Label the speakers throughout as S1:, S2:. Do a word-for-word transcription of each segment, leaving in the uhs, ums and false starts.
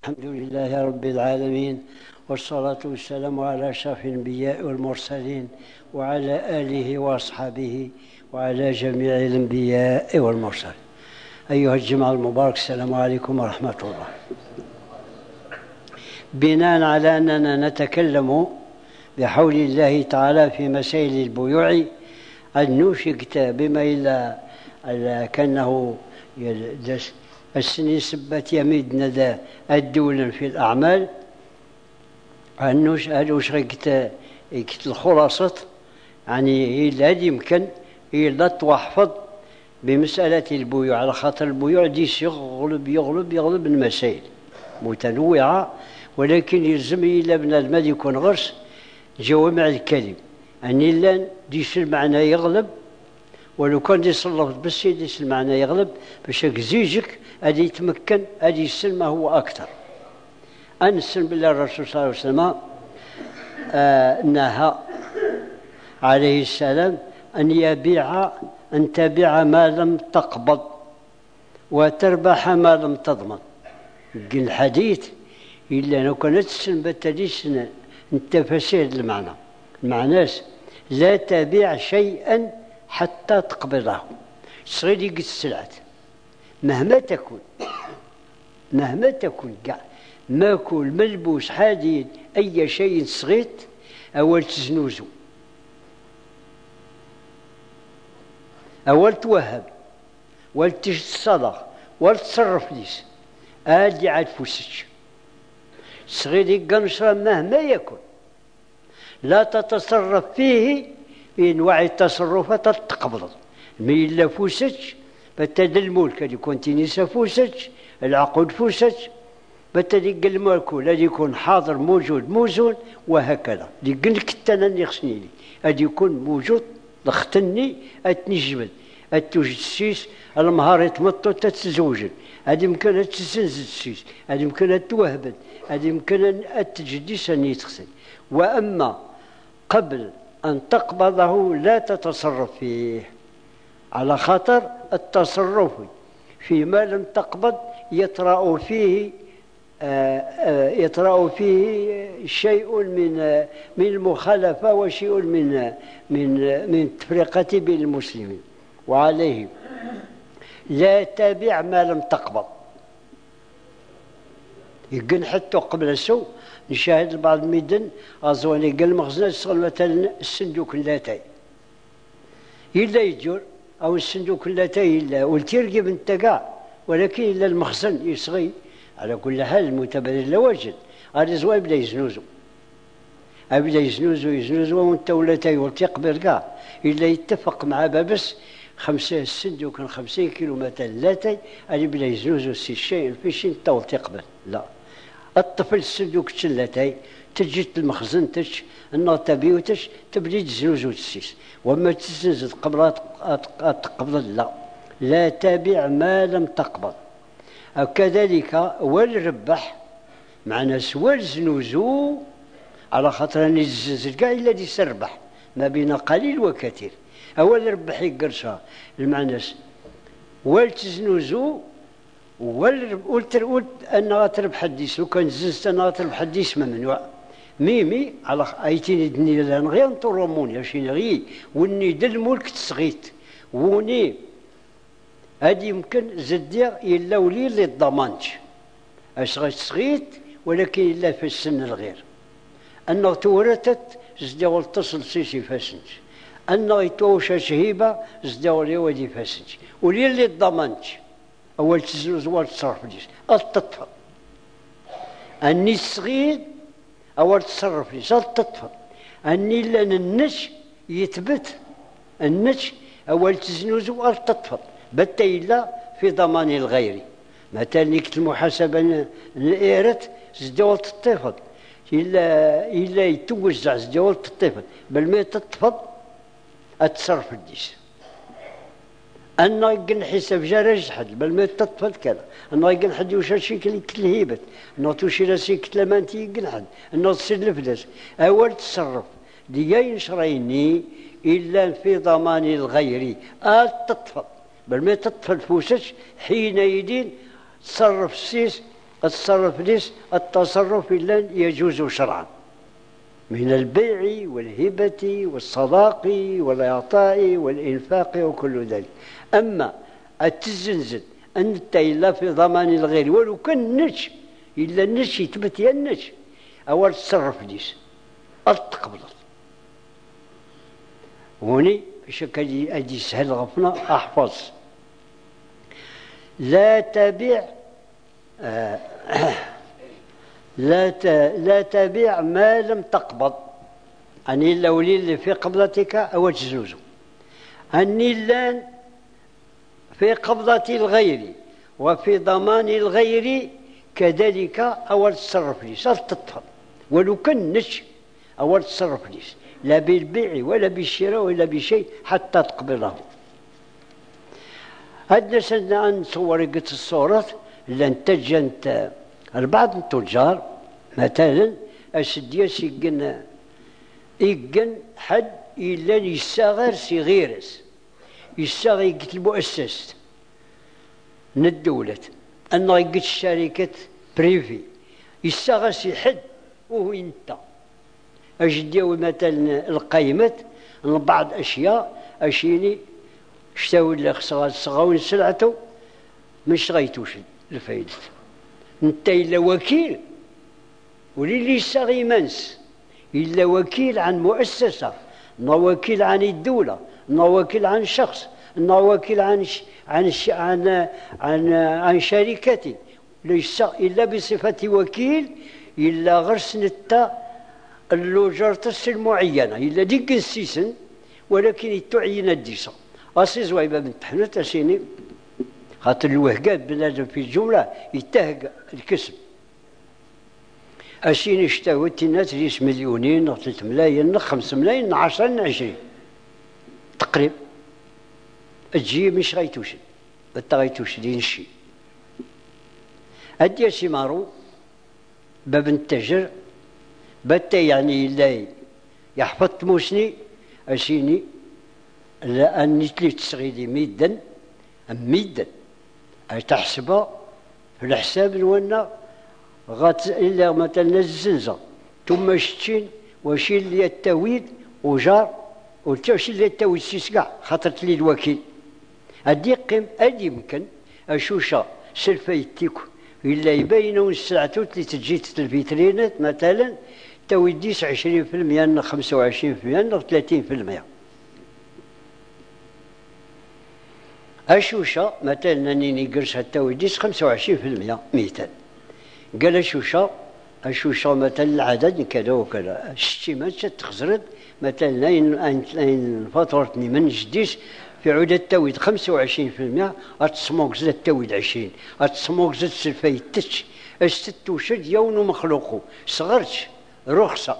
S1: الحمد لله رب العالمين، والصلاة والسلام على أشرف الأنبياء والمرسلين وعلى آله وأصحابه وعلى جميع الأنبياء والمرسلين. أيها الجماعة المبارك، السلام عليكم ورحمة الله. بناء على أننا نتكلم بحول الله تعالى في مسائل البيوع، أن نوشكت بما إلا كأنه السنين سبت يميد ندى الدول في الأعمال، أنوش أشركت الخلاصة يعني إلا يمكن إلا توحفظ بمسألة البيوع، على خاطر البيوع دي يغلب يغلب يغلب المسائل متنوعة، ولكن يلزم إلا بنادم يكون غرس جوامع الكلم، أن إلا ديش المعنى يغلب، ولو كان يصلف بس يديس المعنى يغلب باش زيجك أدي يتمكن أدي يسلم هو أكثر. أنسلم بالله الرسول صلى الله عليه وسلم آه نهى عليه السلام أن يبيع أن تبيع ما لم تقبض وتربح ما لم تضمن. الحديث إلا لو كانت تسلم بالتديس التفاسير المعنى المعناس لا تبيع شيئا حتى تقبضه. صغير يقص السلعات مهما تكون مهما تكون كاع ماكل ملبوس حديد أي شيء صغير أول تزنوزو أول توهب والتجد الصدق والتصرف ليس آدي عاد فوسج صغير يقنشر مهما يكون لا تتصرف فيه بأنواع التصرفات تقبض مي إلا فوسج بتد الملك اللي يكون تنسى فوسج العقود فوسج بتدق الملك الذي يكون حاضر موجود موزون وهكذا ديقلك التناني خصني لي هذا يكون موجود ضختني اتنجبل اتوجد السيس المهار يتمطو تتزوجن هذه يمكن تسنزل السيس هذه يمكن توهبن هذه يمكن التجديس ان يتغسل. واما قبل ان تقبضه لا تتصرف فيه، على خاطر التصرف فيما لم تقبض يطرأ فيه يطرأ فيه شيء من من المخالفة وشيء من من من التفرقة بين المسلمين. وعليه لا تبيع ما لم تقبض. يقن حتى قبل السوء نشاهد بعض الميدان أزواني قال مخزن يشتغل مثلا الصندوق اللاتي إلا يجور أو الصندوق اللاتي إلا والتيرقي بنت كاع، ولكن إلا المخزن يصغي. على كل حال المتبادل لا واجد هذا زواي بدا يزنوزو أبدا يزنوزو يزنوزو وانت ولا تايول تقبل كاع إلا يتفق مع بابس خمسة الصندوق كان خمسين كيلو مثلا لاتي اللي بدا يزنوزو سي شيء في شيء تاول تقبل لا الطفل الصندوق تشلاتي تجي المخزن تش النوطة بيوتش تبدي تزنوزو تسيس وما تزنزد قبل تقبل لا لا تبيع ما لم تقبض. كذلك والربح معنا سوى الزنوزو على خاطر اني الزنزل كاع الا دي سربح ما بين قليل وكثير. اول ربح يقرشها المعناس والتزنوزو والتر انها تربح الديس لو كان زنزت انها تربح الديس ممنوع ميمي على ايتيني دني لان غير نطرموني ماشي غي وني دل الملك تصغيت وني هذه يمكن زدير إلا ولي اللي الضمانش أشغل صغيت ولكن إلا في السن الغير أنه تورثت زدير التصل سيسي فاسنج أنه يتوشى شهيبة زدير يودي فاسنج ولي اللي الضمانش أول تزوز أول تصرف ليس التطفل أني صغير أول تصرف ليس التطفل أني لأن النش يثبت النش أول تزنوز التطفل بت إلا في ضمان الغير. مثلا نكت المحاسبة الإيرت زدول تطفل إلا إلا يتوزع زدول تطفل بل ما تطفل أتصرف الديس أنا يقن حساب جارج حد بل ما تطفل كذا أنا يقن حد يوشاشي كل هيبت أنا توشي راسي كتلمانتي يقن حد أنا تصير الفلاس أول تصرف ديا شريني إلا في ضمان الغير التطفل بل ما تطفل فوسش حين يدين تصرف السيس التصرف ليس التصرف إلا يجوز شرعا من البيع والهبة والصداق والإعطاء والإنفاق وكل ذلك. أما التزنزل أنت إلا في ضمان الغير ولو كان نش إلا النش يثبت يا النش أول تصرف ليس التقبضت هوني بشكل أدي سهل غفنا أحفظ لا تبيع آه لا لا تبيع ما لم تقبض أني اللولي اللي في قبضتك أو تزوزه أني اللان في قبضة الغير وفي ضمان الغير كذلك أول تصرف ليس تطفل ولو كان نش أول تصرف ليس لا بالبيع ولا بالشراء ولا بشيء حتى تقبله. هاد نسلنا أن نصور قلت الصورات لأن تجنت البعض التجار مثلا أسديا سيقن يقن حد إلا يستغير صغيرس يستغير يقت المؤسسة من الدولة أنه يقت الشركة بريفي يستغير سي حد وهو انت أجديو مثلا القيمة بعض أشياء أشيني اشتاو اللي خصها صغاون سلعته مش غيتوش الفايدة انت إلا وكيل وللي يستغي منس إلا وكيل عن مؤسسة نا وكيل عن الدولة نا وكيل عن شخص نا وكيل عن ش... عن ش... عن عن عن شركة ليس إلا بصفة وكيل إلا غرس نتا اللوجرتس المعينة إلا ديك السيسن ولكن يتعين الديسة أسي زويبة بنت حنوت أسيني خاطر الوهقات بنادم في الجملة يتهق الكسب أسيني اشتاوت الناس ليس مليونين ثلاث ملايين خمس ملايين عشرة عشرين تقريب تجي مش غيتوشن بتا غيتوشدين الشي هدي سي مارو باب التجر بتا يعني لا يحفظ موسني أسيني لأني تلي تسغيدي ميدا ميدا تحسبها في الحساب نوانا غات إلا مثلا الزنزة ثم شتين وشيل لي التويد وجار وشيل لي التويد سيسقع خاطرت لي الوكيل أدي قيم أدي يمكن أشوشا سلفيتيكو إلا يبينون السلعة اللي تجي الفيترينات مثلا تويد ديس عشرين في المية خمسة وعشرين في المية ثلاثين في المية أشوشا مثلا أنني قرش التويديس خمسة وعشرين في المية مثال قال أشوشا أشوشا مثلا العدد كذا وكذا الشتيمات تخزرد مثلا أين فاتورتني من جديس في عودة التويد خمسة وعشرين في المية أتصموك زد التويد عشرين أتصموك زد سلفاي تش أستتوشد يون مخلوقو صغرت رخصة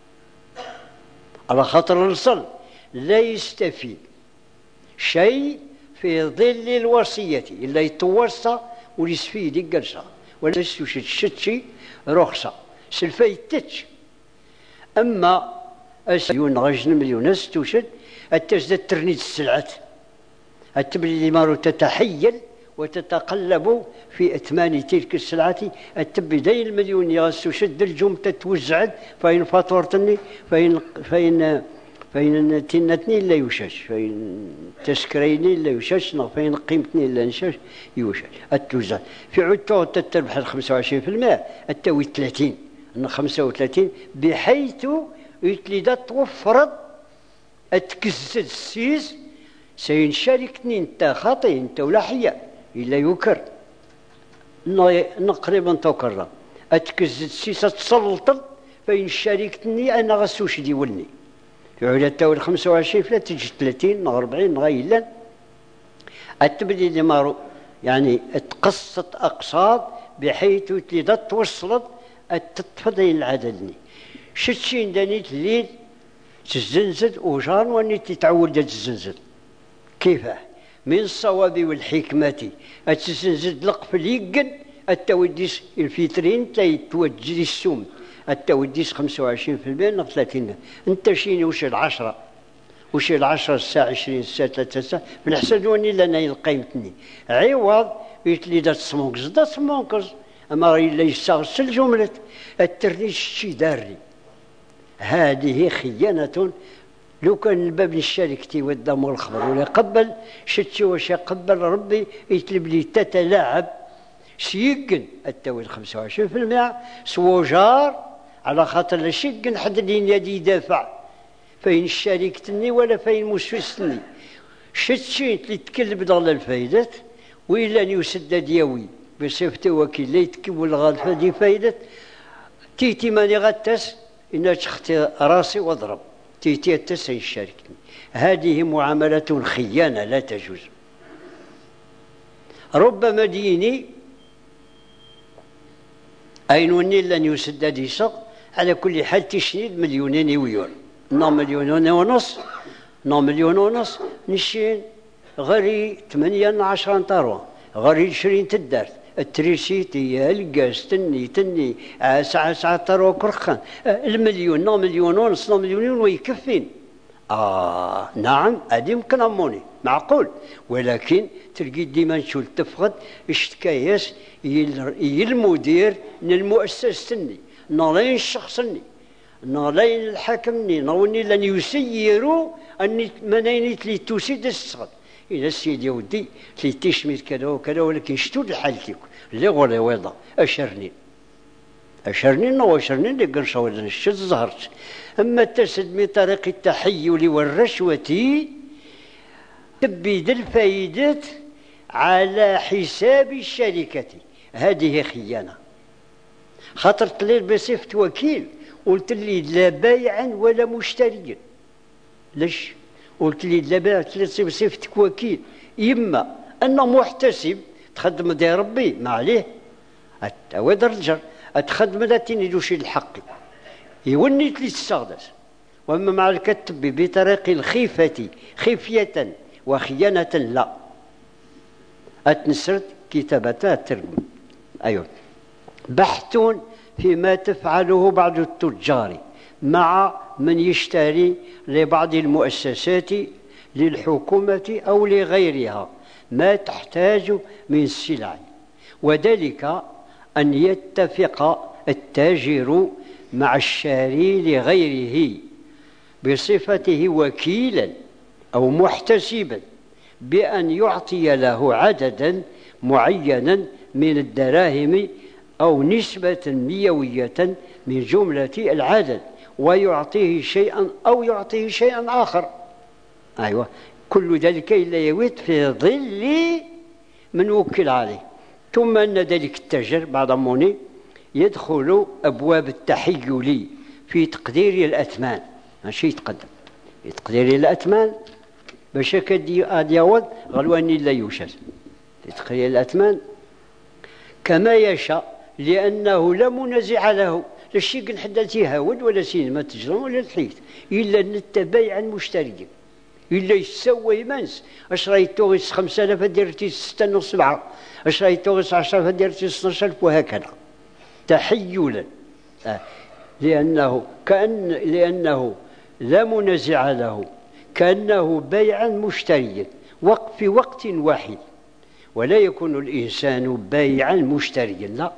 S1: على خاطر الرسل لا يستفيد شيء في ظل الوصية إلا يتوصى وليسفيد يقرصى ولا يستوشد شتشي رخصة سلفاي تتش أما أسيون غجن مليون استوشد التزداد ترنيد السلعات التبلي مارو تتحيل وتتقلب في إثمان تلك السلعة التبدي المليون يغستوشد الجم تتوزعد فإن فاتورتني فإن فإن فإن تنتني لا يوشش فإن تسكريني لا يوشش فإن قيمتني لا نشش يوشش التوزع في عدته تتربح الخمسة وعشرين في المئة التوي ثلاثين خمسة وثلاثين بحيث يتلي توفرت أتكزت السيس سينشاركني انت خاطئ انت ولا حية إلا يكر نقريبا تكرر أتكزت السيس تسلطل فإن شاركتني أنا غسوش ديولني في عودة الخمسة وعشرين فلا تجي ثلاثين أربعين غيلا التبدي دمارو يعني تقصت أقساط بحيث تلي توصلت التطفضي العددني شتشين دانيت الليل تزنزد وجان واني تتعود تزنزد كيفاه من الصواب والحكمة تزنزد لقفل يقن التوديس الفيترين تيتوجد السوم التوديس خمسة وعشرين في المئة ثلاثين انت شيني وش العشرة وش العشرة الساعة عشرين الساعة ثلاثة ساعة من حسن واني لنا القيمتني عوض يتلي دا تسمونكز دا تسمونكز أما إلا يستغسل جملة الترنيش شي داري. هذه خيانة. لو كان الباب الشركتي والدم والخبر ولا قبل شتي واش قبل ربي يطلب لي تتلاعب سيقن التوي خمسة وعشرين بالمئة سوجار على خاطر الشيقن حد اللي يدي يدافع فين الشركتني ولا فين مسوسني شتي اللي تكلب على الفايدة وإلا يسدد يوي بصفته وكيل لا يتكول غالفة دي فايدة تيتي ماني غتس إن تختي راسي واضرب تيتي التسعي الشركة. هذه معاملة خيانة لا تجوز. ربما ديني أينوني لن يسدد يسق على كل حال تشنيد مليونين ويور نو مليون ونص نو مليون ونص نشين غري ثمانية عشر طارو غري عشرين تدارت التريسيتي الغاز تني تني ساعة ساعة طارو كرخان المليون نو مليون ونص نو مليون ويكفين. آه نعم هذه يمكن أموني معقول ولكن تلقي ديما نشوف تفقد اشتكاياس المدير من المؤسسة تني نالين الشخص تني نالين الحاكم ني نوني لن يسيروا أني منين تلي توسيد الصغر إلى السيد يودي تلي تشميت كذا وكذا ولكن شتو الحال كيك اللي غولي ويضا أشرني أشرني نو أشرني اللي قرشا ولا نشت ظهرت. أما تسد من طريق التحيل والرشوة تبيد الفائدة على حساب الشركة هذه خيانة. خاطرت لي بصفة وكيل قلت لي لا بايعا ولا مشتريا. ليش؟ قلت لي لا بايعا بصفتك وكيل إما أنه محتسب تخدم دي ربي ما عليه أتواد الرجل أتخدم لا تنيدوش الحق يوني تلي تستغدس. وأما مع الكتب بطريق الخيفة خفية وخيانة لا أتنسرت كتابتها الترجم. أيوة بحث فيما تفعله بعض التجار مع من يشتري لبعض المؤسسات للحكومة أو لغيرها ما تحتاج من سلع وذلك أن يتفق التاجر مع الشاري لغيره بصفته وكيلا أو محتسبا بأن يعطي له عددا معينا من الدراهم أو نسبة مئوية من جملة العدد ويعطيه شيئا أو يعطيه شيئا آخر. أيوة كل ذلك إلا يويت في ظل من وكل عليه. ثم أن ذلك التاجر بعد موني يدخل أبواب التحيل في تقدير الأثمان ماشي يتقدم في تقدير الأثمان باش كدي أديوض غلواني لا يوجد في تقدير الأثمان كما يشاء لأنه لا منازع له لا شيء حدا تيهاود ولا سينما تجرم ولا الحيث إلا نتبايع المشتري إلا يسوي منس اش راهي توغيس خمسة آلاف ديرتي ستة نص سبعة اش راهي توغيس عشرة آلاف ديرتي اثناش ألف وهكذا تحيلا. آه. لأنه كأن لأنه لا منازع له كأنه بيعا مشتريا وقت في وقت واحد ولا يكون الإنسان بيعا مشتريا لا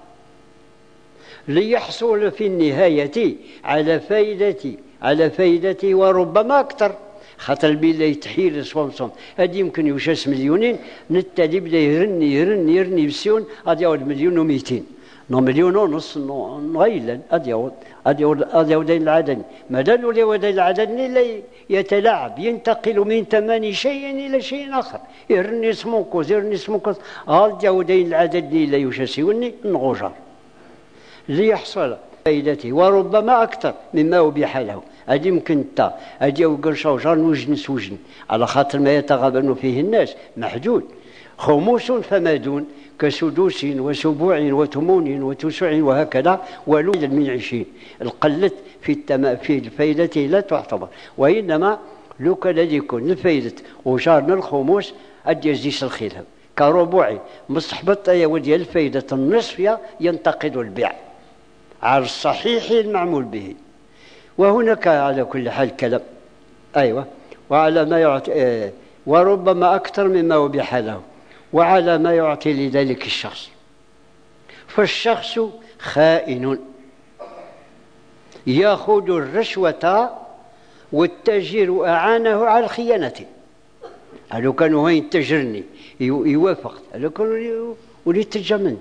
S1: ليحصل في النهاية على فائدة على فائدته وربما أكثر. خاطر بلا يتحيل صوم صوم هذه يمكن يوشاس مليونين نتالي بلا يرني يرني يرني بسيون غادي يعود مليون ومئتين نو مليون ونص غيلا غادي يعود غادي يعود غادي يعود العدد مازال ولا يعود العدد لا يتلاعب ينتقل من ثمن شيء الى شيء اخر يرني سموكوز يرني سموكوز غادي يعود العدد لا يوشاسيوني نغوجر ليحصل فائدته وربما اكثر مما أبيح له. هذه يمكن تا هذه وقرشا وجار وجن سوجن على خاطر ما يتغابن فيه الناس محدود خموس فما دون كسدوس وسبوع وثمون وتسع وهكذا ولود من عشرين القلت في التما في الفائدة لا تعتبر وإنما لو كان يكون الفائدة وجارنا الخموس أدي يزيس الخلاف كربوعي مستحبط يا ودي الفائدة النصفية ينتقد البيع على الصحيح المعمول به. وهناك على كل حال كلام أيوة وعلى ما يعطي آه وربما أكثر مما أبيح له وعلى ما يعطي لذلك الشخص. فالشخص خائن يأخذ الرشوة والتاجر أعانه على الخيانة. لو كانوا هين تجرني يوافق، لو كانوا ولي تجمن،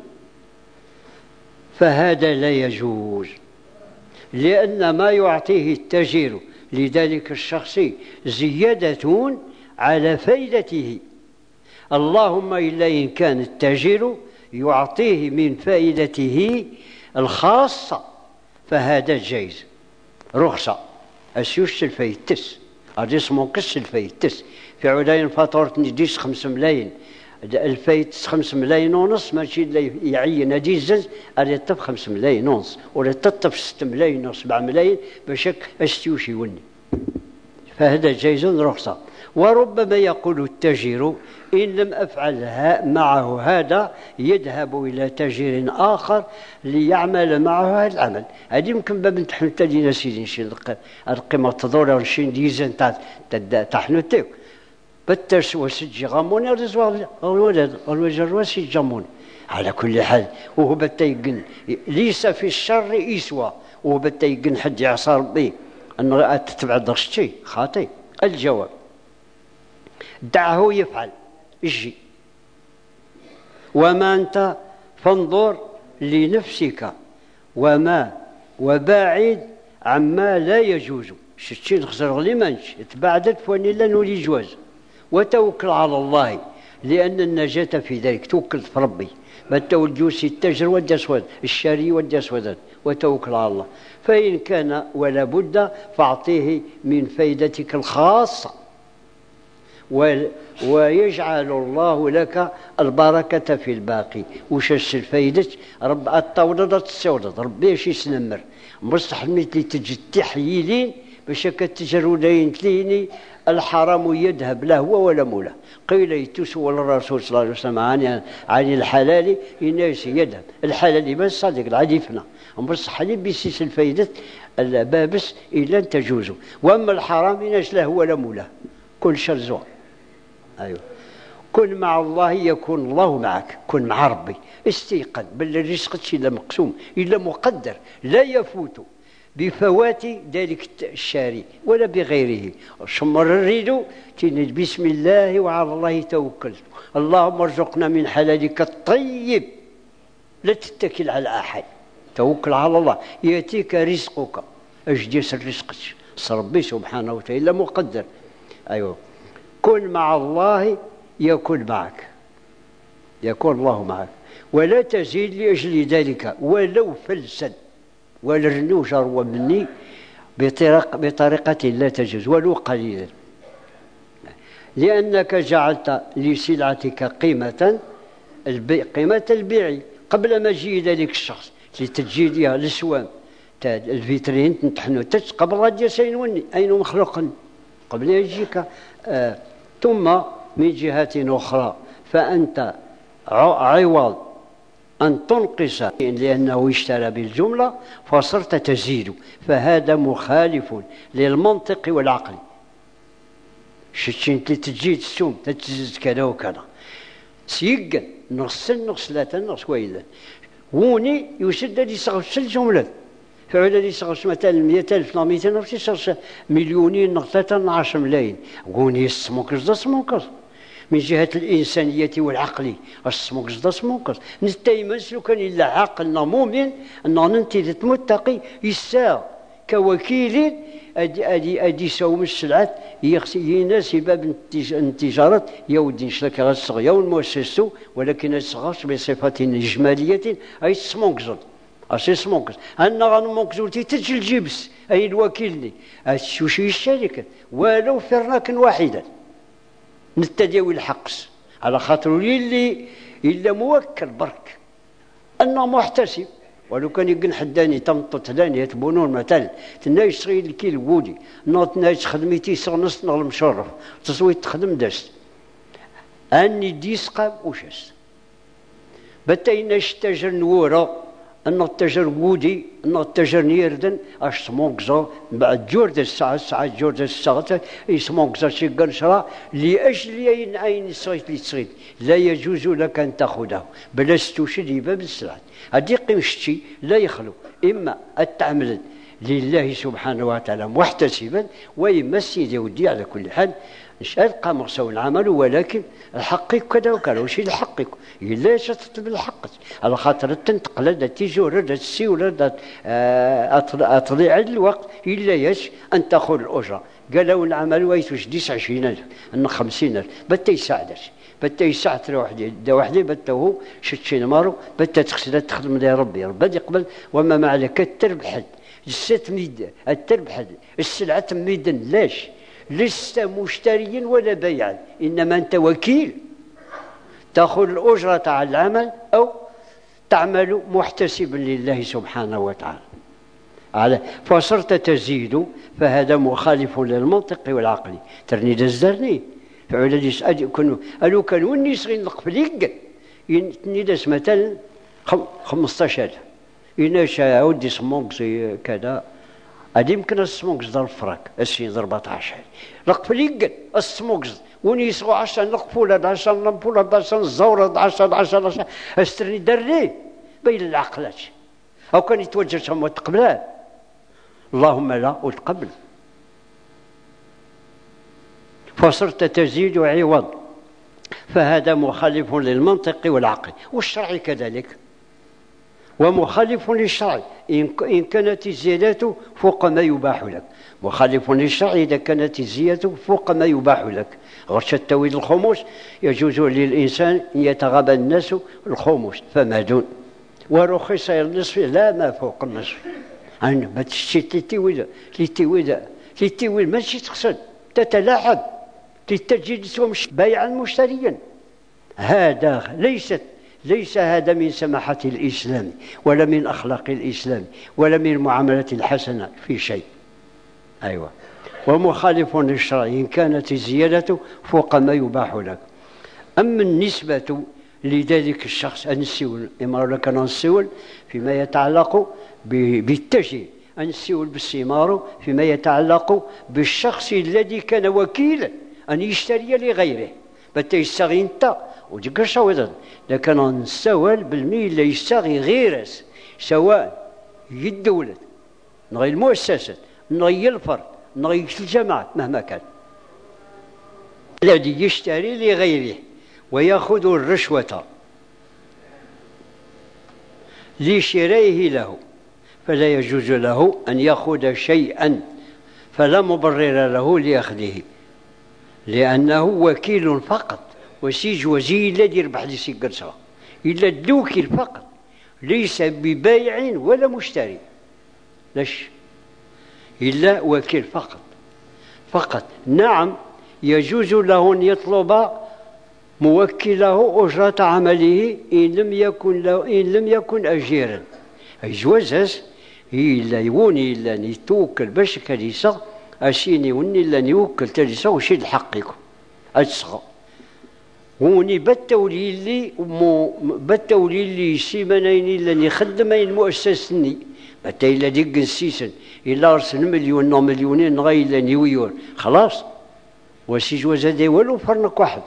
S1: فهذا لا يجوز، لأن ما يعطيه التاجر لذلك الشخص زيادة على فائدته، اللهم إلا إن كان التاجر يعطيه من فائدته الخاصة فهذا جائز، رخصة. أسيوش الفايتس أديس منقص الفايتس في علاين فاتورة نديس خمس ملايين الفايتس خمس ملايين ونص، ماشي اللي يعين هادي الزز اللي يطف خمس ملايين ونص ولا تطف ست ملايين أو سبع ملايين باش أستيوش يوني، فهذا جائز رخصة. وربما يقول التاجر إن لم أفعل معه هذا يذهب إلى تاجر آخر ليعمل معه هذا العمل. هذه يمكن باب تحنوت لينا سيدي نشي القيمة تدور ونشي ديزن تاع تحنوتيك بترس وسجي غامون الرزوار الولد الوجر وسجي جامون. على كل حال وهو بتيقن ليس في الشر إسوى، وهو بتيقن حد يعصى ربي أنه تتبع درشتي خاطئ. الجواب دعه يفعل اجي، وما أنت فانظر لنفسك وما وباعد عما لا يجوز. شتي نخسر غلي مانش تبعدت فاني لا نولي جواز، وتوكل على الله لأن النجاة في ذلك. توكل في ربي، ما تولجوسي التاجر ودي أسود الشاري ودي أسود، وتوكل على الله. فإن كان ولا بد فأعطيه من فائدتك الخاصة، ويجعل الله لك البركة في الباقي. وش الفايدة؟ رب التولد تستولد ربي اش يسنمر مصح مثلي تجي تحييلين باش كتجرودين تليني الحرام يذهب لا هو ولا مولا. قيل يتسول الرسول صلى الله عليه وسلم عن عن الحلال الناس يذهب الحلال بس صادق العديفنا مصح لي بيسيس الفايدة البابس إلا تجوز. واما الحرام الناس لا هو ولا مولا كل شر زوار. أيوة. كن مع الله يكون الله معك، كن مع ربي. استيقن بل الرزق إلا مقسوم إلا مقدر لا يفوت بفوات ذلك الشاري ولا بغيره. شمر الريد تند بسم الله وعلى الله توكلت، اللهم ارزقنا من حلالك الطيب لا تتكل على أحد، توكل على الله يأتيك رزقك. أجديس الرزق ربي سبحانه وتعالى مقدر. أيوه. كن مع الله يكون معك، يكون الله معك، ولا تزيد لأجل ذلك ولو فلسا ولا رنوشر ومني بطريقة, بطريقة لا تجوز ولو قليلا، لأنك جعلت لسلعتك قيمة البيع قيمة البيع قبل مجيء ذلك الشخص لتجي لها الأسوام تاع الفيترين نتحنو قبل غادي سينوني أين مخلوق قبل يجيك. آه ثم من جهة أخرى فأنت عوض أن تنقص لأنه اشترى بالجملة فصرت تزيد، فهذا مخالف للمنطق والعقل. شتي انت تجي تسوم تتزيد كذا وكذا سيقن نص النص لا تنص وإلا ووني يسد لي صغش الجملة فعلا لي صغش مثلا مئة ألف لا مئتين ألف صغش مليونين نقطة عشر ملايين ووني السموكس دا سموكس من جهة الإنسانية والعقل السموكس دا سموكس نتايمس لو كان إلا عقلنا مؤمن أن ننتي متقي يساع كوكيل أدي أدي أدي سوم السلعات يخسي ناس باب التجارة يودي نشلك غصغيا والمؤسسة ولكن الصغاش بصفة إجمالية أي سموكس أشي سموكس أنا غنموكس ولتي تجي الجبس أي الوكيلني أشوشي الشركة ولو فرناك واحدا نتداوي الحقس على خاطر اللي إلا موكل برك أنه محتسب ولو كان يقن حداني تمطط لاني يتبونون مثلا تنايش صغير الكيلو وودي نوط نايش خدمتي صغنص نغل مشرف تصويت تخدم داست أني ديس قام وشاس بتاينا شتاجر نورا أن التجر وودي أن التجر نيردن أش سموكزو بعد جورد الساعة الساعة جورد الساعة يسموكزو شي قنشرة لأجل ين أين الصيت لتصيد لا يجوز لك أن تأخذه بلا استشري باب السلعة هذه قمشتي لا يخلو إما التعمل لله سبحانه وتعالى محتسبا وإما السيد يودي على كل حال ألقى مغسو العمل ولكن الحق كذا وكذا وشي الحق إلا تطلب الحق على خاطر تنتقل تيجي ورد السي ورد أطلع الوقت إلا يش أن تأخذ الأجرة قالوا العمل ويتوش ديس عشرين ألف أن خمسين ألف بتا يساعدش بتا يساعد واحد دا واحد بتا هو شتشي مارو بتا تغسل تخدم لي ربي ربي يقبل وما ما عليك التربح الست ميد التربح السلعة ميدن لاش لست مشتريا ولا بيعا إنما أنت وكيل تأخذ الأجرة على العمل أو تعمل محتسبا لله سبحانه وتعالى على فصرت تزيد فهذا مخالف للمنطق والعقل ترني دزرني فعلا يسأل كانوا قالوا كانوا الناس غير نقبليك ندس مثلا خمسطاش ألف إناش عودي سمونك زي كذا هذا يمكن السموكس ضرب فراك السين أربعطاش رقفليق السموكس وني يسقوا عشان نقفول عشان نمبول عشان الزورة عشان عشان عشان استرني دري بين العقلات أو كان يتوجه شمو تقبلان اللهم لا وتقبل فصرت تزيد عوض فهذا مخالف للمنطق والعقل والشرع كذلك ومخالف للشرع إن كانت الزيادة فوق ما يباح لك مخالف للشرع إذا كانت الزيادة فوق ما يباح لك غرش التويل الخمس يجوز للإنسان أن يتغابى الناس الخمس فما دون ورخص النصف لا ما فوق النصف أنا ما تشتي تتويل تتويل تتويل ماشي تقصد تتلاعب تتجد بيعا مشتريا هذا ليست ليس هذا من سماحة الإسلام ولا من أخلاق الإسلام ولا من معاملة الحسنة في شيء أيوة ومخالف للشرع إن كانت الزيادة فوق ما يباح لك أما النسبة لذلك الشخص النسيول إما كان السيول فيما يتعلق بالتجي السيول بالسمار فيما يتعلق بالشخص الذي كان وكيلا أن يشتري لغيره بتا يستغي انت وديك الشويضة لكن نسول بالميل لا يستغي غيرس سواء الدولة نغي المؤسسات نغي الفرد نغي الجماعة مهما كان الذي يشتري لغيره ويأخذ الرشوة لشرائه له فلا يجوز له أن يأخذ شيئا فلا مبرر له لأخذه لأنه وكيل فقط وسيج وزي الذي يربح لي سيقرصها إلا الدوكيل فقط ليس ببايع ولا مشتري ليش إلا وكيل فقط فقط نعم يجوز له أن يطلب موكله أجرة عمله إن لم يكن له إن لم يكن أجيرا أجوزس إلا يوني إلا نتوكل باش كليسة أشيني وني إلا نيوكل تليسة وشي الحقيقة أتصغى وني بتولي لي بتولي لي سيمانين إلا نخدمين مؤسسني بتا إلا ديك نسيسن إلا أرسل مليون نو مليونين غاي إلا نيويون خلاص وسي جوز هذا ولو فرنك واحد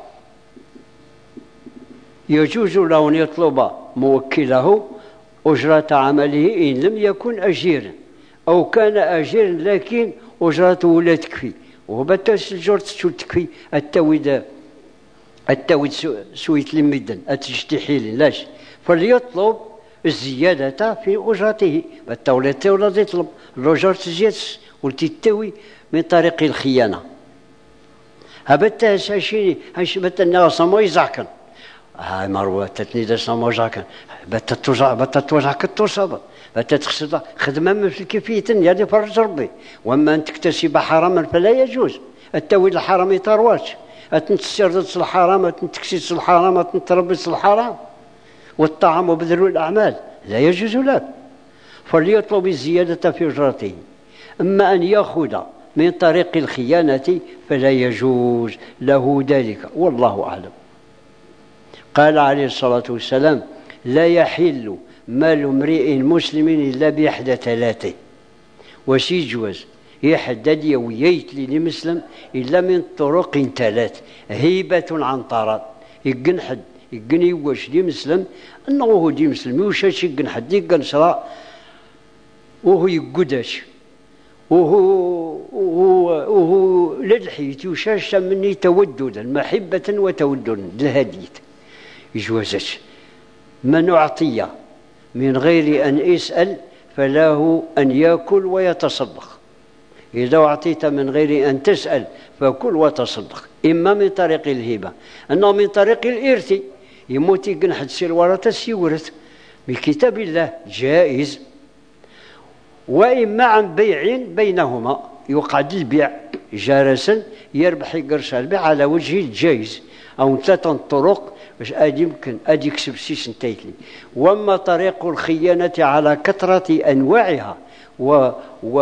S1: يجوز له أن يطلب موكله أجرة عمله إن لم يكن أجيرا أو كان أجيرا لكن أجرته لا تكفي وبتس الجرت شو تكفي التويد التويد سويت لمدن أتجتحيل لاش فليطلب الزيادة في أجرته بالتوليت ولا يطلب الأجرة زيادة والتتوي من طريق الخيانة هبتا هاشي هاش بتا الناس ما يزعكن هاي مروه تتني دا سما جاكن بتا توجع بتا توجع كتوصب بتا تخسد خدمه من الكيفيه يعني فرج ربي واما ان تكتسب حراما فلا يجوز التويل الحرام يطرواش أتنتسرد الحرام أتنتكسيس الحرام أتنتربص الحرام والطعام وبذل الأعمال لا يجوز لك فليطلب الزيادة في أجرته أما أن يأخذ من طريق الخيانة فلا يجوز له ذلك والله أعلم. قال عليه الصلاة والسلام لا يحل مال امرئ مسلم إلا بإحدى ثلاثة. واش يجوز يحدد يوييت لي مسلم إلا من طرق ثلاث: هيبة عن طرد، يقن حد يقن يواش دي مسلم أنه هو دي مسلم يوشاش يقن حد يقن شراء وهو يقداش وهو وهو وهو للحيت يوشاش مني توددا محبة وتوددا للهديت يجوزش. من أعطي من غير أن يسأل فله أن يأكل ويتصدق. إذا أعطيت من غير أن تسأل فكل وتصدق، إما من طريق الهبة أنه من طريق الإرث يموت يقن حد سير ورثة يورث بكتاب الله جائز، وإما عن بيع بينهما يقعد البيع جارسا يربح قرش البيع على وجه الجائز، أو ثلاثة طرق باش أدي يمكن أدي يكسب سيس نتايتلي. وأما طريق الخيانة على كثرة أنواعها و, و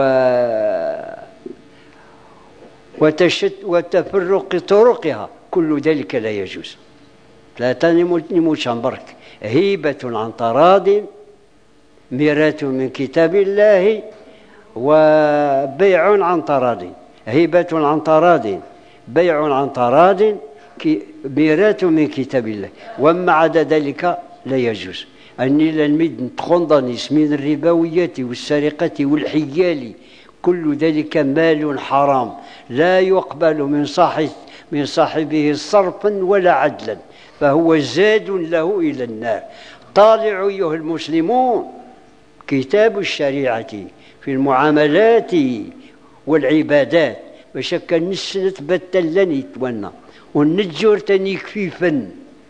S1: وتشت وتفرق طرقها كل ذلك لا يجوز. ثلاثة نموت برك: هيبة عن تراض، ميراث من كتاب الله، وبيع عن تراض. هيبة عن تراض، بيع عن تراض، ميراث من كتاب الله. وما عدا ذلك لا يجوز. أني لنمد تخنضنيس من الربويات والسرقة والحيال، كل ذلك مال حرام لا يقبل من صاحب من صاحبه صرفا ولا عدلا، فهو زاد له إلى النار. طالعوا أيها المسلمون كتاب الشريعة في المعاملات والعبادات باش كان نسنت بتلني تونا ونجور تاني كفيفا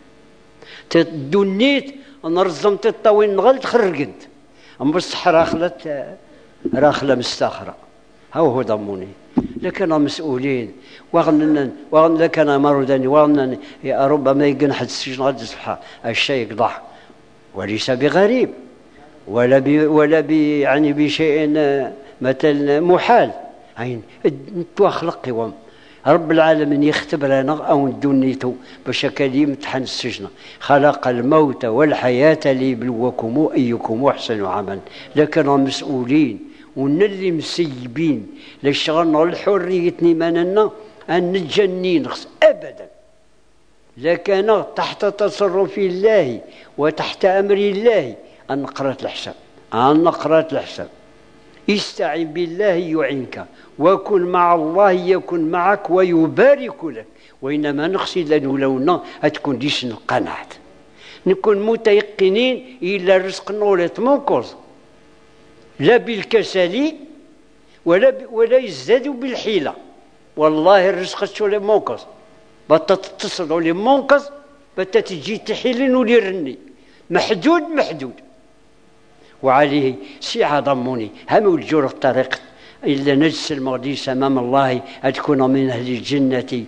S1: تدنيت نرزمت الطوين نغلت خرجت أم بصح راخلت راخلة مستخرة هاو هو ضموني. لكن مسؤولين وغنن وغن لكن مرودني وغنن ربما يقن حد السجن غد سبحان الشيء يقضح، وليس بغريب ولا بي ولا بي يعني بشيء مثلا محال. عين نتواخلق قوام رب العالمين يختبرنا أو ندونيتو باش كان يمتحن السجن. خلق الموت والحياة ليبلوكم أيكم أحسن عملا. لكن مسؤولين ونلي مسيبين للشغل الحرية نيماننا أن نتجنين أبدا. لكن تحت تصرف الله وتحت أمر الله أن نقرأت الحساب أن نقرأت الحساب. استعن بالله يعينك، وكن مع الله يكن معك ويبارك لك. وإنما نقصد لولا تكون ديش القناعات نكون متيقنين إلا الرزق نولت منقص لا بالكسل ولا ولا يزداد بالحيلة. والله الرزق تولي منقص بطا تتصل ولي منقص بطا تجي تحيلين ولي رني محدود محدود. وعليه سيعة ضموني هم الجور الطريق إلا نجس المقديس أمام الله أتكون من أهل الجنة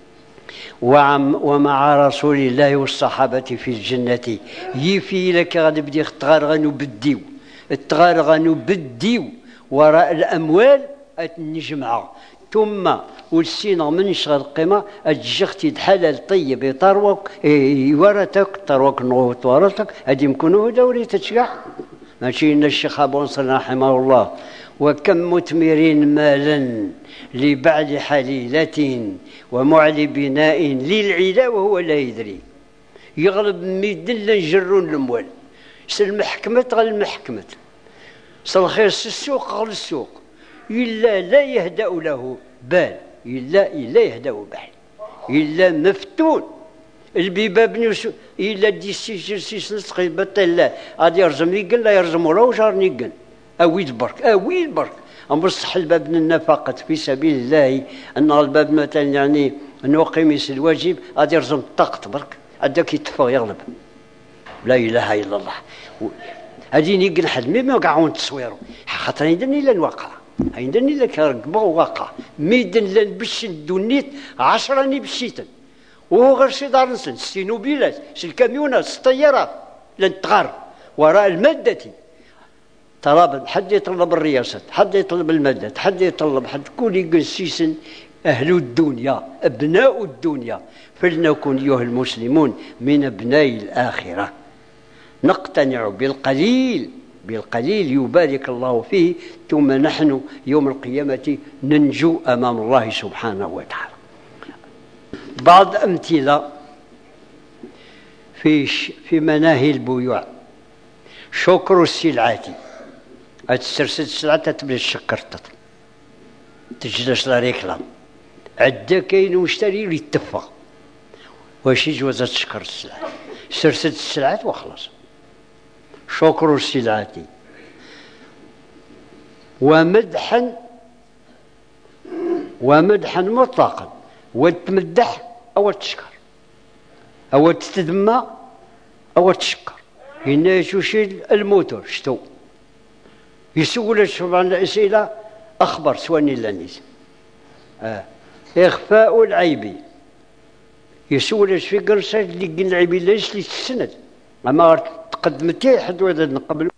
S1: ومع رسول الله والصحابة في الجنة. يفي لك غادي بدي تغارغنو بديو تغارغنو بديو وراء الأموال نجمعها ثم والسينا من شغل القيمة أتجختي حلال طيب يطروك يورثك طروك نغوت ورثك هادي يمكنوا دوري تشجع. ماشي إن الشيخ أبو نصر رحمه الله: وكم مثمرين مالا لبعد حليلة ومعلي بناء للعلا وهو لا يدري. يغلب ميدن يجرون الأموال سالمحكمة غير المحكمة سالخير السوق غير السوق إلا لا يهدأ له بال إلا إلا يهدأ بال إلا مفتون البيباب نيوسو إلا دي سيجر سيس نسقي بطل لا غادي يرزم يقل لا يرزم ولا وجار نيقل أويد برك أويد برك أمبصح الباب من النفقة في سبيل الله أن الباب مثلا يعني أنه قيميس الواجب غادي يرزم الطاقة برك عندك يتفق يغلب. لا إله إلا الله. هادي نيقل حد مي ما قاعون تصويرو خاطر يدني إلا الواقع عندني لك ركبه واقع ميدن لن بش دونيت عشرة ني بشيتن وهو غير شي دار نسن السينوبيلات الكاميونات الطيارات لن تغار وراء المادة. طلب حد يطلب الرياسة حد يطلب المادة حد يطلب حد كل يقسيسن أهل الدنيا أبناء الدنيا. فلنكن أيها المسلمون من أبناء الآخرة. نقتنع بالقليل بالقليل يبارك الله فيه، ثم نحن يوم القيامة ننجو أمام الله سبحانه وتعالى. بعض أمثلة في في مناهي البيوع: شكر السلعة. أتسترسل السلعة تبدا تشكر تجلس لا ريكلام عدا كاين مشتري اللي يتفق واش يجوز تشكر السلعة، استرسلت السلعة وخلاص. شكر السلعة. ومدحا ومدحا مطلقا، وتمدح أو تشكر أو تتذمى أو تشكر. هنا يشوشي الموتور شتو يسول طبعا الأسئلة أخبر سواني لانيس. آه. إخفاء العيب يسول في قرصة اللي قلنا العيب ليش لي السند أما تقدمتي حد وعدد قبل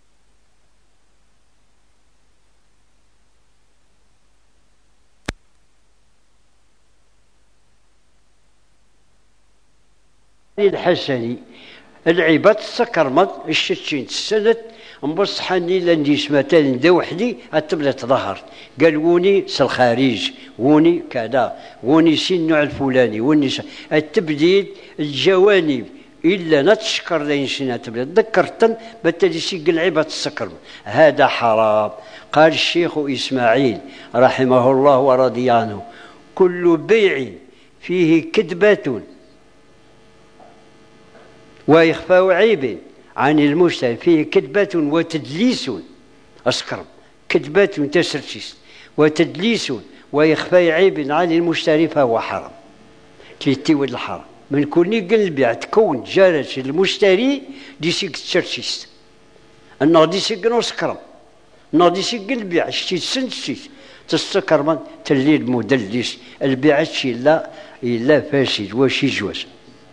S1: الحسني العباد السكرمط الشتشين السند مبصحاني لنديس مثلا دا وحدي أتبدا تظهر قال وني سالخارج وني كذا وني سي النوع الفلاني وني التبديل الجوانب إلا نتشكر لين شينا تبدا ذكرتن بالتالي سيق العباد السكرمط هذا حرام. قال الشيخ إسماعيل رحمه الله ورضي عنه: كل بيع فيه كذبة وإخفاء عيب عن المشتري، فيه كذبة وتدليس أسكرم كذبة تسرشيس وتدليس وإخفاء عيب عن المشتري فهو حرام. تلتي ود الحرام من كل قلبي تكون جارة المشتري دي سيك تسرشيس أنه دي سيك نسكرم أنه دي سيك البيع شتي تسنشيس تستكرم تلي المدلس البيع شي لا إلا فاسد وشي جواز.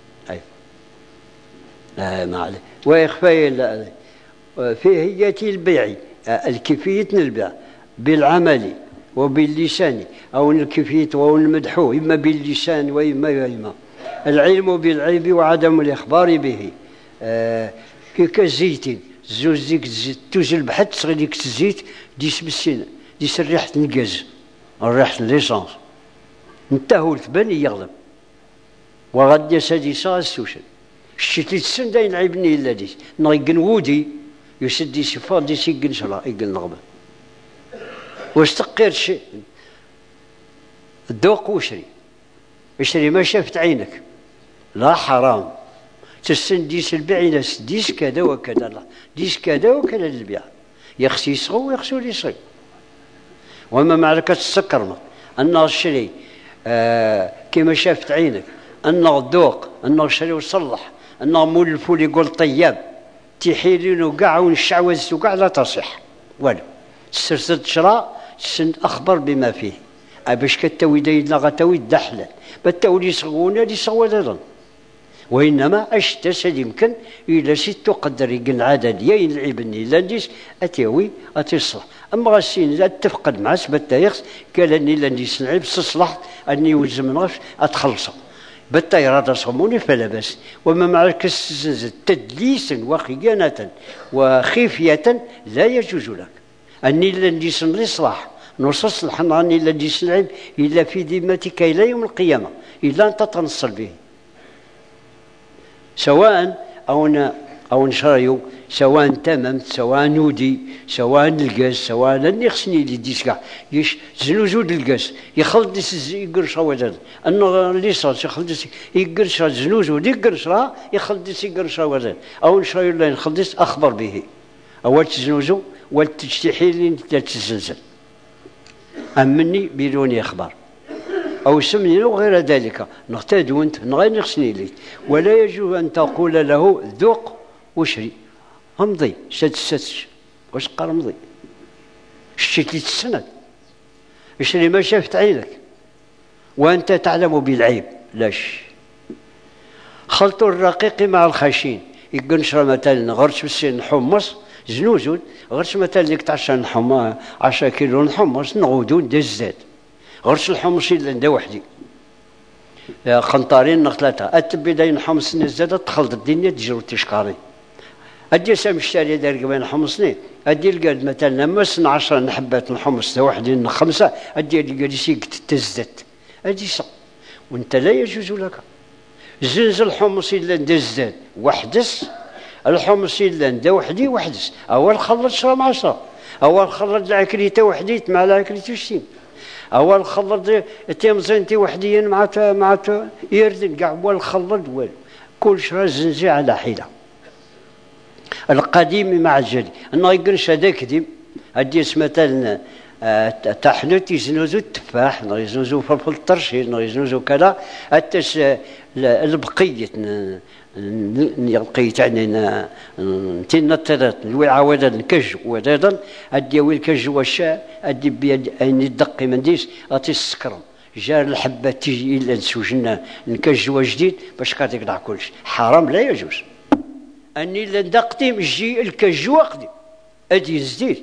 S1: لا ما عليه. وإخفاء فيه البيع الكيفية البيع بالعمل وباللسان أو الكيفية أو المدحو إما باللسان وإما وإما العلم بالعيب وعدم الإخبار به. آه كزيت زوج ديك الزيت توزل بحد صغير ديك الزيت ديس بالسين ديس ريحة الغاز ريحة الليسانس انتهوا الثبان يغلب وغادي سادي صا السوشن شتي تسن داين عيبني إلا ديس نغيقن وودي يسدي سفار ديس يقن شرا يقن نغبة واش تقير شيء الذوق وشري اشري ما شافت عينك لا حرام تسن ديس البيع ناس ديس كذا وكذا لا ديس كذا وكذا للبيع يخسي يصغو ويخسو يصغو وما معركة السكر أن الشري آه كما شافت عينك أن الذوق أن الشري وصلح أن مول الفول يقول طياب تحيلين وقع ونشعوز وقع لا تصح والو سرسد شراء سن أخبر بما فيه أباش كتاوي دايدنا غتاوي دحلا بتاولي يصغونا لي صغونا وإنما أشتسد يمكن إلا ست تقدر يقن عدد يين العبني لانديس أتيوي أتصلح أما غاسين لا تفقد مع سبتا يخس قال أني لانديس نعيب تصلح أني وزم نغش أتخلصه بالطيران صموني فلا بأس. وما معك تدليسا وخيانة وخفية لا يجوز لك أني لانديس الإصلاح نصلح أني لانديس العيب إلا في ذمتك إلى يوم القيامة إلا أنت تنصل به سواء أو أو نشريو سواء تممت سواء نودي سواء القاس سواء لن يخصني لي ديسكا يش زنوزود القاس يخلص يقرش ودان انه ليسانس يخلص يقرش زنوزود يقرش راه يخلص يقرش ودان او نشريو لا يخلص اخبر به اول تزنوزو والتجتحيل تتزلزل امني بدون اخبار أو سمني له غير ذلك نغتاد وانت نغير نغسني لي ولا يجوز أن تقول له ذوق وشري امضي شد ستش واش قال امضي شتيت لي السند اشري ما شافت عينك وأنت تعلم بالعيب لاش خلط الرقيق مع الخشين يقنشر مثلا غرش بالسين حمص زنوزون غرش مثلا لك تعشى نحمى عشرة كيلو نحمص نغودون دزات غرش الحمص إلا ندا وحدي قنطارين ثلاثة أتبي داين حمص نزادة تخلط الدنيا تجرو تشكاري أدي سامشتري دار قبل حمصني أدي القاد مثلا مسن عشرة حبات الحمص واحد خمسة أدي القاد يسيق تزدت أدي صح وأنت لا يجوز لك زنز الحمص إلا ندزداد وحدس الحمص إلا ندا وحدي وحدس أول خلط شرا مع شرا أول خلط العكريتة وحديت مع العكريتة وشتين أول خلط تيمزنتي وحديا مع مع يردن كاع أول خلط والو كل شرا زنزي على حيلة القديم مع الجديد أنا يقولش هذا كذب هدي مثلا تحنوت يزنوزو التفاح يزنوزو فلفل الطرشي يزنوزو كذا حتى البقية البقية يعني نتينا الثلاث الوعاء ودادا الكج ودادا أدي ويل الكج والشاء أدي بيد أين الدقي ما نديش أعطي السكرم جار الحبة تيجي إلا نسوجنا نكج وجديد باش قاعد يقطع كلش حرام لا يجوز أني إلا ندقتي مجي الكج وقدي أدي يزديد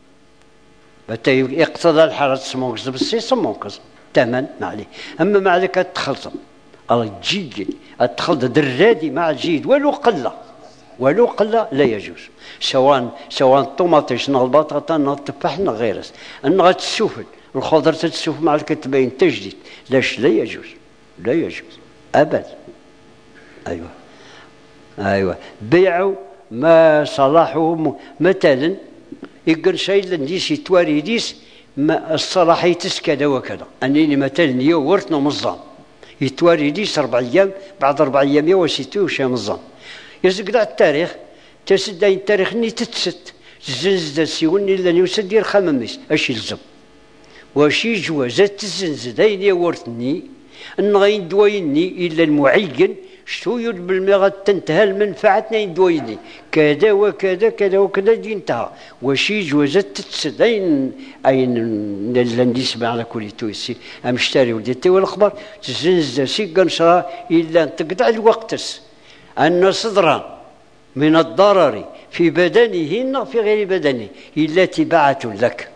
S1: بتا يقتضى الحرارة سمونكس بس سمونكس تمن ما عليه أما ما عليك تخلص الجيد جيد التخلط درادي مع الجيد ولو قلة ولو قلة لا يجوز سواء سواء الطوماطيش نغ البطاطا نغ التفاح نغ غيرس نغ تسوفل الخضر تتسوف مع الكتبين تجديد لاش لا يجوز لا يجوز أبدا أيوة أيوة بيعوا ما صلاحه مثلا يقول شيء لنديس يتواري ديس الصلاحية كذا وكذا أنني مثلا يو ورثنا مزام يتواري ديس أربع أيام بعد أربع أيام يو ستة وشي مزام يزقد على التاريخ تسد التاريخ ني تتست زنزد سيوني لن يسد دير خمميس أش يلزم واشي جوازات الزنز داين يورثني أن غين دويني إلا المعين شتو يد بالمغة تنتهى المنفعة يدويني كذا وكذا كذا وكذا دي انتهى وشي جوازات تتسد أين أين اللي نسمع على كل تويسي أمشتري ولدتي والأخبار تزنز سي قنشرة إلا تقطع الوقتس أن صدرا من الضرر في بدنه في غير بدنه إلا تبعة لك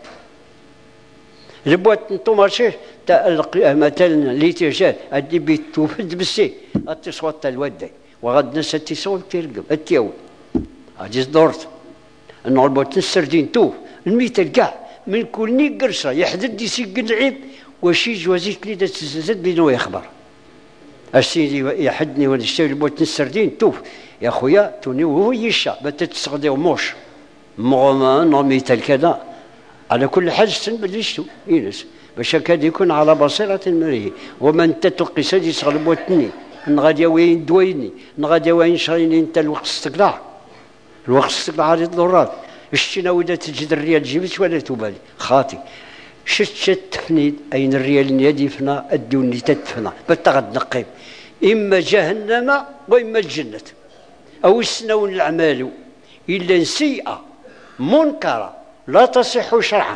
S1: ربوات نتوماشي مثلا اللي تيجا ادي بيتو فد بسي اتصوت الودي وغد نسى صوت ترقب التيو هادي دورت نربط السردين تو الميت كاع من كل ني قرصه يحدد يسيق العيب وشي جوازيت لي تزاد بدون يخبر السيدي يحدني ولا يشتري بوت السردين تو يا خويا توني وهو يشا بتتصغدي موش مغما نرميت كذا على كل حاجة سنبلشتو ينس باش كاد يكون على بصيرة مريه ومن تتقي سادي صغلب وتني نغادي وين دويني نغادي وين شريني انت الوقت استقلاع الوقت استقلاع هذه الضرات الشنا ودا تجد الريال جيبت ولا تبالي خاطي شت شت تفنيد اين الريال يدي فنا الدوني تتفنا بتغد نقيم اما جهنم واما الجنة او السنون الاعمال الا سيئة منكرة لا تصح شرعا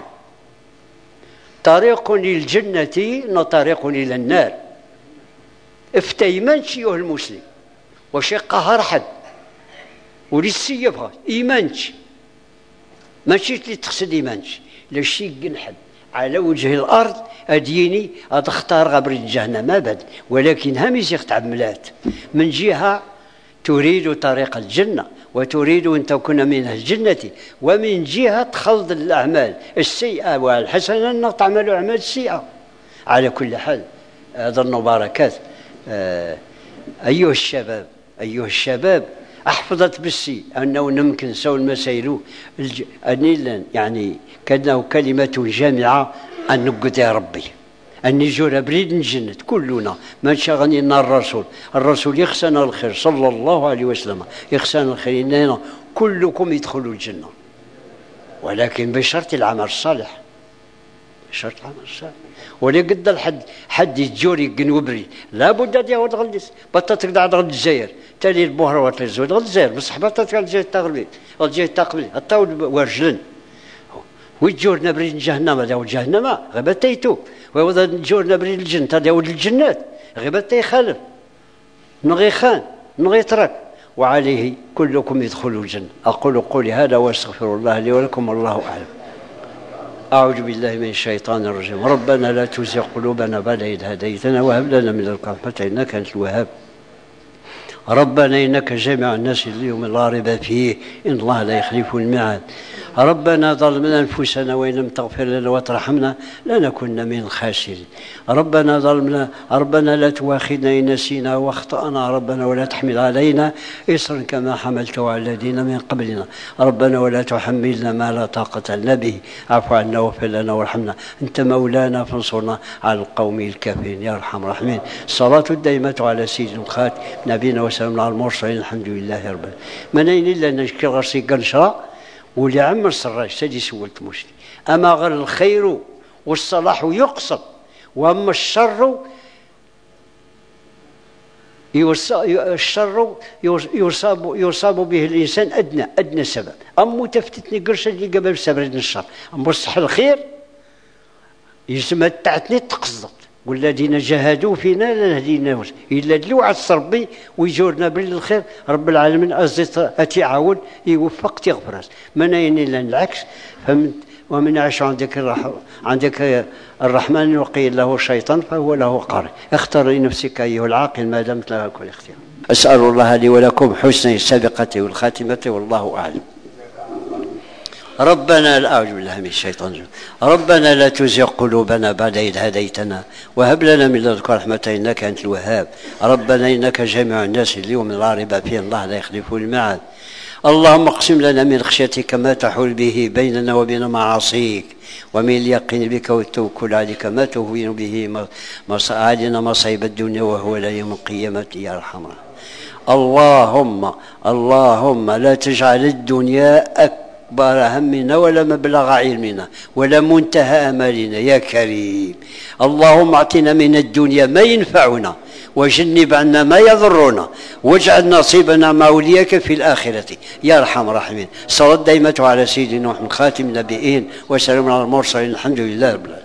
S1: طريق للجنة وطريق إلى النار افتيمانش يوه المسلم وشي قهر حد ولسي يبغى إيمانش ماشي اللي تقصد إيمانش لشي حد على وجه الأرض أديني أتختار غبر جهنم أبد ولكن هميز يختعملات من جهة تريد طريق الجنة وتريد أن تكون من الجنة ومن جهة خلط الأعمال السيئة والحسنة أن تعمل أعمال سيئة على كل حال أظن بركات آه أيها الشباب أيها الشباب أحفظت بالسي أنه نمكن سوى المسائل أنيلا يعني كأنه كلمة جامعة أن نقد يا ربي أن نجور بريد الجنة كلنا من شغلنا الرسول الرسول يخسن الخير صلى الله عليه وسلم يخسن الخير إننا كلكم يدخلوا الجنة ولكن بشرط العمل الصالح بشرط العمل الصالح ولا قد الحد حد يجوري قنوبري لابد أن يغد غلس بطا تقدر غد الجزائر تالي البهرة وتلزود غد الجزائر بصح بطا تقدر الجزائر تغربي الجزائر تقبلي الطاول ورجلن ويجورنا بريد جهنم هذا جهنم غبتيتو وإذا جورنا بريد الجنة هذا ولد الجنات غبتي خالف نغي خان نغي ترك وعليه كلكم يدخلوا الجنة أقول قولي هذا واستغفر الله لي ولكم والله أعلم. أعوذ بالله من الشيطان الرجيم. ربنا لا تزغ قلوبنا بعد إذ هديتنا وهب لنا من لدنك رحمة إنك أنت الوهاب. ربنا إنك جامع الناس اليوم لا ريب فيه إن الله لا يخلف الميعاد. ربنا ظلمنا أنفسنا وإن لم تغفر لنا وترحمنا لنكن من الخاسرين. ربنا ظلمنا ربنا لا تواخذنا إن نسينا واخطأنا ربنا ولا تحمل علينا إصرا كما حملته على الذين من قبلنا. ربنا ولا تحملنا ما لا طاقة لنا به اعف عنا واغفر لنا وارحمنا أنت مولانا فانصرنا على القوم الكافرين يا أرحم الراحمين. الصلاة الدائمة على سيد الخاتم نبينا وسلامنا على المرسلين الحمد لله رب العالمين. منين إلا نشكي غرسي قنشرة واللي عمر سراج تدي سولت مشتي أما غير الخير والصلاح يقصد وأما الشر الشر يصاب يصاب به الإنسان أدنى أدنى سبب. أما تفتتني قرشة اللي قبل سبب الشر أما الصح الخير يسمى تعتني تقصدت والذين جاهدوا فينا لنهديناهم إلا دلو على ربي ويجورنا بالخير رب العالمين أزيت أتعاون يوفق تغفر منين إلا العكس. فمن ومن يعش عندك الرح... عندك الرحمن وقيل له الشيطان فهو له قارئ. اختر لنفسك أيها العاقل ما دمت لها كل اختيار. أسأل الله لي ولكم حسن السابقة والخاتمة والله أعلم. ربنا لا أعوذ بالله من الشيطان الرجيم. ربنا لا تزغ قلوبنا بعد إذ هديتنا وهب لنا من لدنك رحمة إنك أنت الوهاب. ربنا إنك جامع الناس اليوم لا ريب فيه الله لا يخلف الميعاد. اللهم اقسم لنا من خشيتك ما تحول به بيننا وبين معاصيك ومن اليقين بك والتوكل عليك ما تهون به علينا مصائب الدنيا وهو لا يوم القيامة يا أرحم الراحمين. اللهم اللهم لا تجعل الدنيا أكبر أكبر همنا ولا مبلغ علمنا ولا منتهى أمالنا يا كريم. اللهم اعطنا من الدنيا ما ينفعنا وجنب عنا ما يضرنا واجعل نصيبنا مع أولياك في الآخرة يا أرحم الراحمين. صلاة دائمة على سيدنا محمد خاتم النبيين وسلام على المرسلين الحمد لله رب العالمين.